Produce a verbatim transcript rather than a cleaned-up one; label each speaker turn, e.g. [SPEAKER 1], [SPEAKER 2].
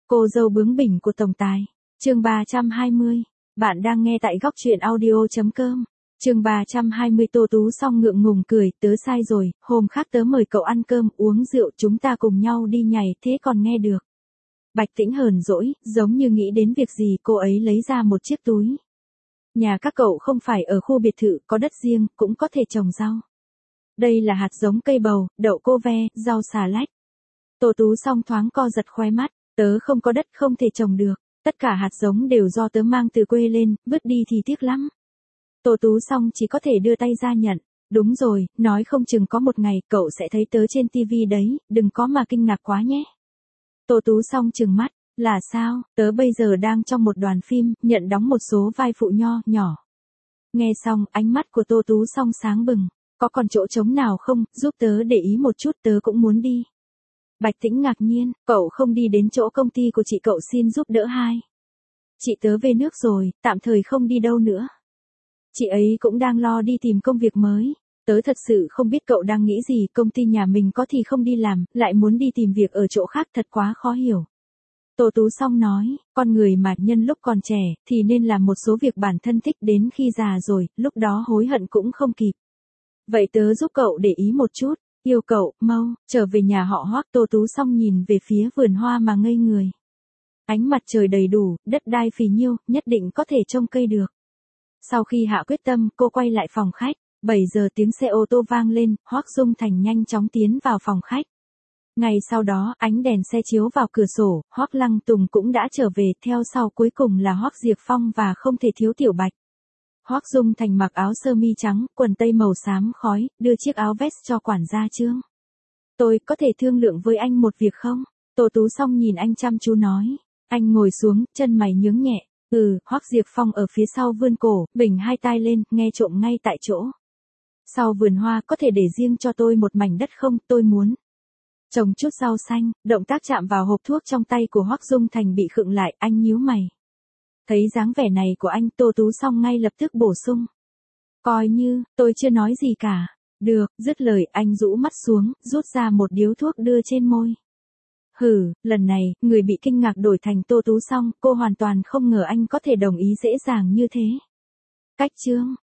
[SPEAKER 1] Cô dâu bướng bỉnh của tổng tài. Chương ba trăm hai mươi. Bạn đang nghe tại góc truyện audio chấm com. Chương ba trăm hai mươi. Tô Tú Song ngượng ngùng cười, tớ sai rồi, hôm khác tớ mời cậu ăn cơm, uống rượu, chúng ta cùng nhau đi nhảy, thế còn nghe được. Bạch Tĩnh hờn dỗi, giống như nghĩ đến việc gì, cô ấy lấy ra một chiếc túi. Nhà các cậu không phải ở khu biệt thự, có đất riêng, cũng có thể trồng rau. Đây là hạt giống cây bầu, đậu cô ve, rau xà lách. Tô Tú Song thoáng co giật khóe mắt, tớ không có đất không thể trồng được, tất cả hạt giống đều do tớ mang từ quê lên, vứt đi thì tiếc lắm. Tô Tú Song chỉ có thể đưa tay ra nhận, đúng rồi, nói không chừng có một ngày cậu sẽ thấy tớ trên tivi đấy, đừng có mà kinh ngạc quá nhé. Tô Tú Song trừng mắt, là sao, tớ bây giờ đang trong một đoàn phim, nhận đóng một số vai phụ nho, nhỏ. Nghe xong, ánh mắt của Tô Tú Song sáng bừng, có còn chỗ trống nào không, giúp tớ để ý một chút, tớ cũng muốn đi. Bạch Tĩnh ngạc nhiên, cậu không đi đến chỗ công ty của chị cậu xin giúp đỡ hai. Chị tớ về nước rồi, tạm thời không đi đâu nữa. Chị ấy cũng đang lo đi tìm công việc mới. Tớ thật sự không biết cậu đang nghĩ gì, công ty nhà mình có thì không đi làm, lại muốn đi tìm việc ở chỗ khác, thật quá khó hiểu. Tô Tú Song nói, con người mà nhân lúc còn trẻ, thì nên làm một số việc bản thân thích, đến khi già rồi, lúc đó hối hận cũng không kịp. Vậy tớ giúp cậu để ý một chút, yêu cậu, mau, trở về nhà họ Hoắc. Tô Tú Song nhìn về phía vườn hoa mà ngây người. Ánh mặt trời đầy đủ, đất đai phì nhiêu, nhất định có thể trông cây được. Sau khi hạ quyết tâm, cô quay lại phòng khách. bảy giờ tiếng xe ô tô vang lên, Hoắc Dung Thành nhanh chóng tiến vào phòng khách. Ngay sau đó, ánh đèn xe chiếu vào cửa sổ, Hoắc Lăng Tùng cũng đã trở về, theo sau cuối cùng là Hoắc Diệp Phong và không thể thiếu Tiểu Bạch. Hoắc Dung Thành mặc áo sơ mi trắng, quần tây màu xám khói, đưa chiếc áo vest cho quản gia Trương. Tôi có thể thương lượng với anh một việc không? Tô Tú Song nhìn anh chăm chú nói. Anh ngồi xuống, chân mày nhướng nhẹ. Ừ, Hoắc Diệp Phong ở phía sau vươn cổ, bình hai tai lên, nghe trộm ngay tại chỗ. Sau vườn hoa có thể để riêng cho tôi một mảnh đất không, tôi muốn trồng chút rau xanh. Động tác chạm vào hộp thuốc trong tay của Hoắc Dung Thành bị khựng lại, anh nhíu mày. Thấy dáng vẻ này của anh, Tô Tú Song ngay lập tức bổ sung. Coi như, tôi chưa nói gì cả. Được, dứt lời, anh rũ mắt xuống, rút ra một điếu thuốc đưa trên môi. Hừ, lần này, người bị kinh ngạc đổi thành Tô Tú Song, cô hoàn toàn không ngờ anh có thể đồng ý dễ dàng như thế. Cách chương,